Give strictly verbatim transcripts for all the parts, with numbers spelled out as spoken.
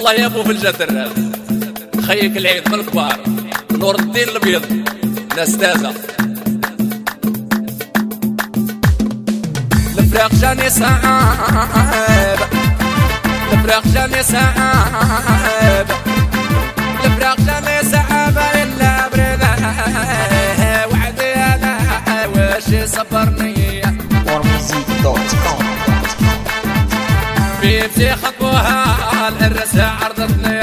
والله يا ابو في الجدر خيك العيد من الكبار نور الدين الابيض ناس تازه الفراق جاني صعب الفراق جاني صعب الفراق جاني صعب الا بريده وعدي انا واش صبرني بيبتي خطوها الرسا عرضتني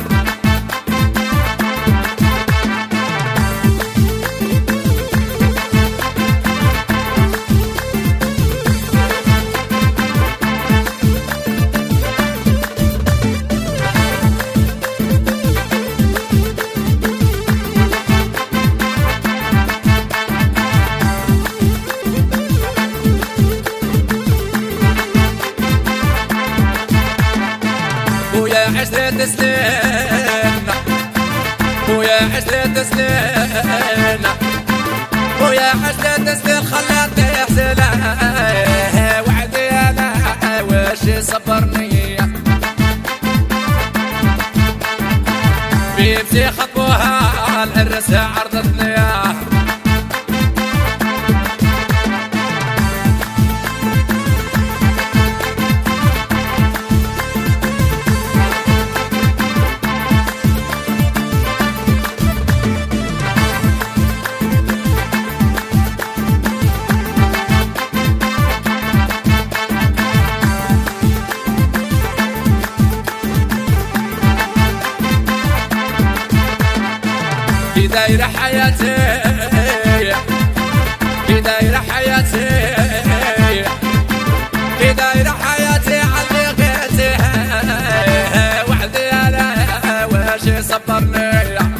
عشرة سنين ويا عشرة سنين ويا عشرة سنين خلاتني احزن وعدي انا واش صبرني بيبتي خطوها الرسا عرضتني في دايرة حياتي في دايرة حياتي في دايرة حياتي علقتي وحدي انا واش صبرني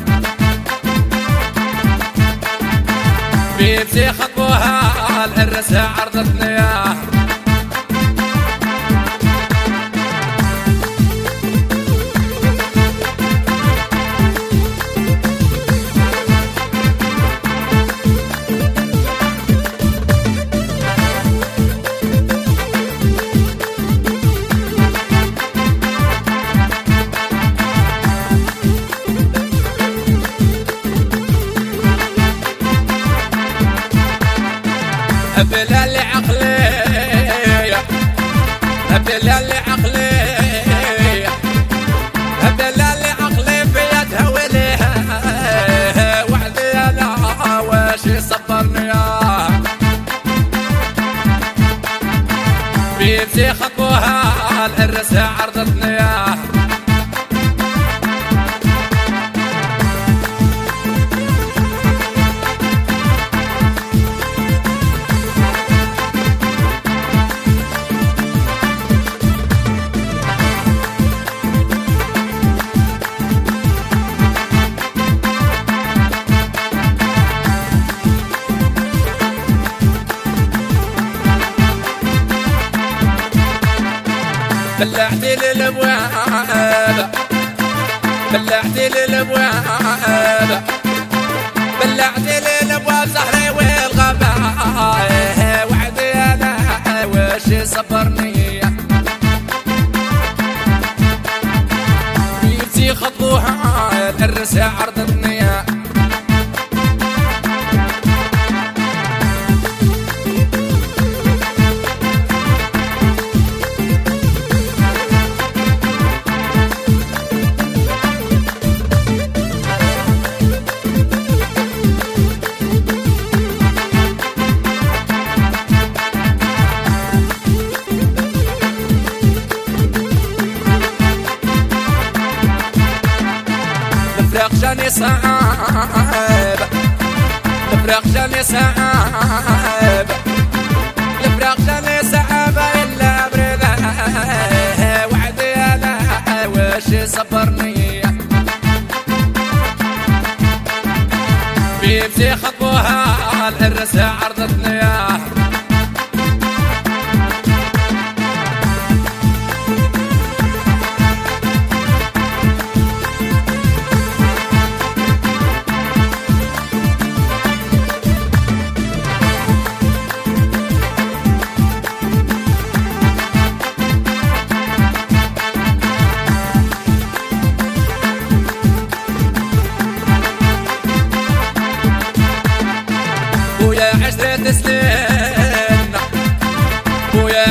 بيبتي خطوها الرسا عرضتني بلا اللي عقلي بلا اللي عقلي بلا اللي عقلي في يدها وليها وعدي انا واش صبرني بيبتي خطوها الرسا عرضتني بلعتي للابواب بلعتي للابواب بلعتي للابواب زهري والغابة وعدي انا واش صبرني بيبتي خطوها الرسا عرضتني الفراق جاني صعب الفراق جاني صعب الفراق جاني صعب الا بريده وعدي انا واش صبرني بيبتي خطوها الرسا عرضتني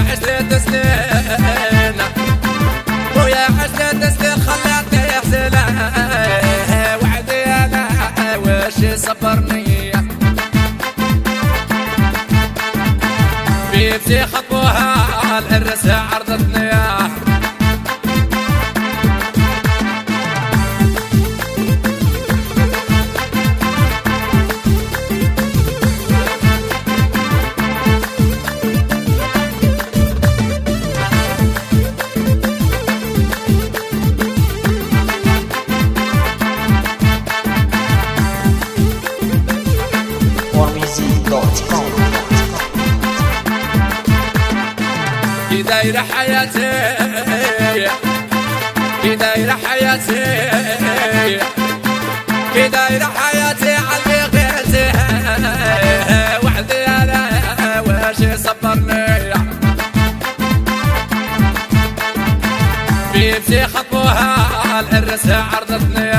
عشرة سنين ويا عشرة سنين خلاتني احزن وعدي انا وش صبرني بيبتي خطوها العرس عرضتني في دايرة حياتي في دايرة حياتي في دايرة حياتي علي غيرتي وحدي انا وش صبرني بيبتي خطوها العرس عرضتني